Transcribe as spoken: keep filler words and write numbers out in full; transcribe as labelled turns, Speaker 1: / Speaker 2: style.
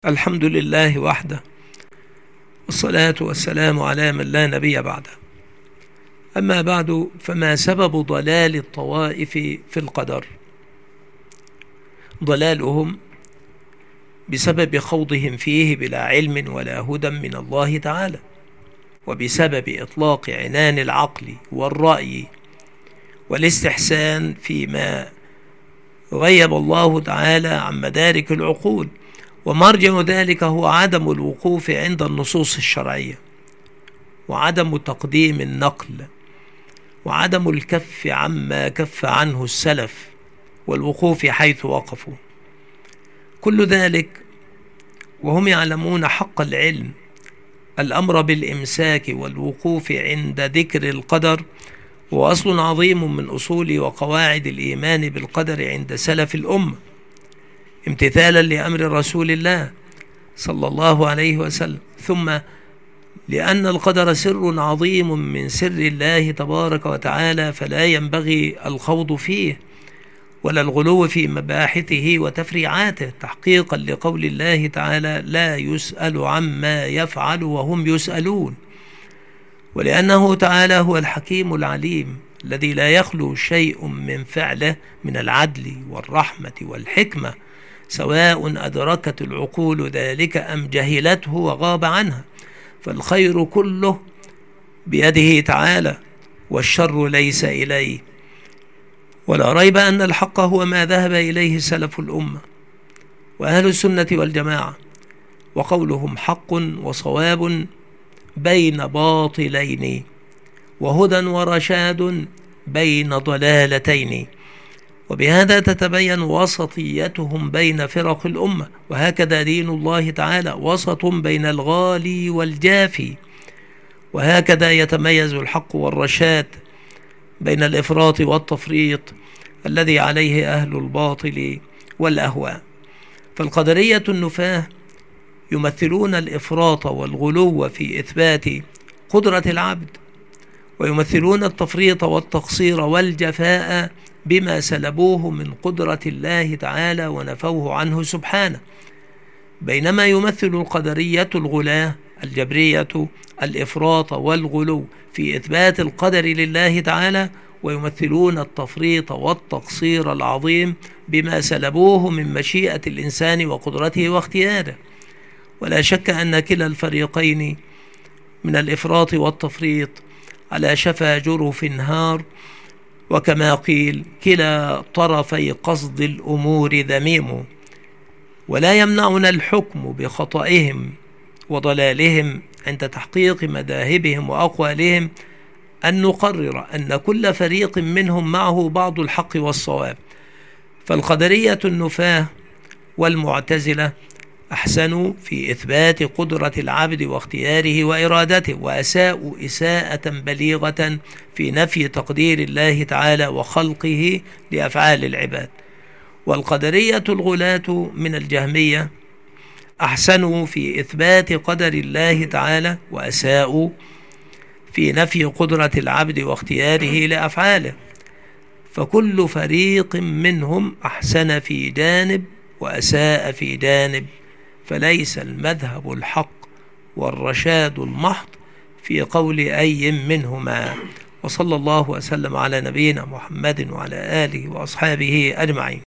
Speaker 1: الحمد لله وحده، والصلاة والسلام على من لا نبي بعده. أما بعد، فما سبب ضلال الطوائف في القدر؟ ضلالهم بسبب خوضهم فيه بلا علم ولا هدى من الله تعالى، وبسبب إطلاق عنان العقل والرأي والاستحسان فيما غيب الله تعالى عن مدارك العقول، ومرجع ذلك هو عدم الوقوف عند النصوص الشرعية، وعدم تقديم النقل، وعدم الكف عما كف عنه السلف، والوقوف حيث وقفوا. كل ذلك وهم يعلمون حق العلم الأمر بالإمساك والوقوف عند ذكر القدر هو أصل عظيم من أصول وقواعد الإيمان بالقدر عند سلف الأمة، امتثالا لأمر رسول الله صلى الله عليه وسلم. ثم لأن القدر سر عظيم من سر الله تبارك وتعالى، فلا ينبغي الخوض فيه ولا الغلو في مباحثه وتفريعاته، تحقيقا لقول الله تعالى: لا يسأل عما يفعل وهم يسألون. ولأنه تعالى هو الحكيم العليم الذي لا يخلو شيء من فعله من العدل والرحمة والحكمة، سواء أدركت العقول ذلك أم جهلته وغاب عنها، فالخير كله بيده تعالى والشر ليس إليه. ولا ريب أن الحق هو ما ذهب إليه سلف الأمة وأهل السنة والجماعة، وقولهم حق وصواب بين باطلين، وهدى ورشاد بين ضلالتين، وبهذا تتبين وسطيتهم بين فرق الأمة. وهكذا دين الله تعالى وسط بين الغالي والجافي، وهكذا يتميز الحق والرشاد بين الإفراط والتفريط الذي عليه أهل الباطل والأهواء. فالقدرية النفاة يمثلون الإفراط والغلو في إثبات قدرة العبد، ويمثلون التفريط والتقصير والجفاء بما سلبوه من قدرة الله تعالى ونفوه عنه سبحانه، بينما يمثل القدرية الغلاة الجبرية الإفراط والغلو في إثبات القدر لله تعالى، ويمثلون التفريط والتقصير العظيم بما سلبوه من مشيئة الإنسان وقدرته واختياره. ولا شك أن كلا الفريقين من الإفراط والتفريط على شفا جرف هار، وكما قيل: كلا طرفي قصد الأمور ذميم. ولا يمنعنا الحكم بخطئهم وضلالهم عند تحقيق مذاهبهم وأقوالهم أن نقرر أن كل فريق منهم معه بعض الحق والصواب. فالقدرية النفاة والمعتزلة أحسنوا في إثبات قدرة العبد واختياره وإرادته، وأساءوا إساءة بليغة في نفي تقدير الله تعالى وخلقه لأفعال العباد. والقدرية الغلاة من الجهمية أحسنوا في إثبات قدر الله تعالى، وأساءوا في نفي قدرة العبد واختياره لأفعاله. فكل فريق منهم أحسن في جانب وأساء في جانب، فليس المذهب الحق والرشاد المحض في قول أي منهما. وصلى الله وسلم على نبينا محمد وعلى آله وأصحابه أجمعين.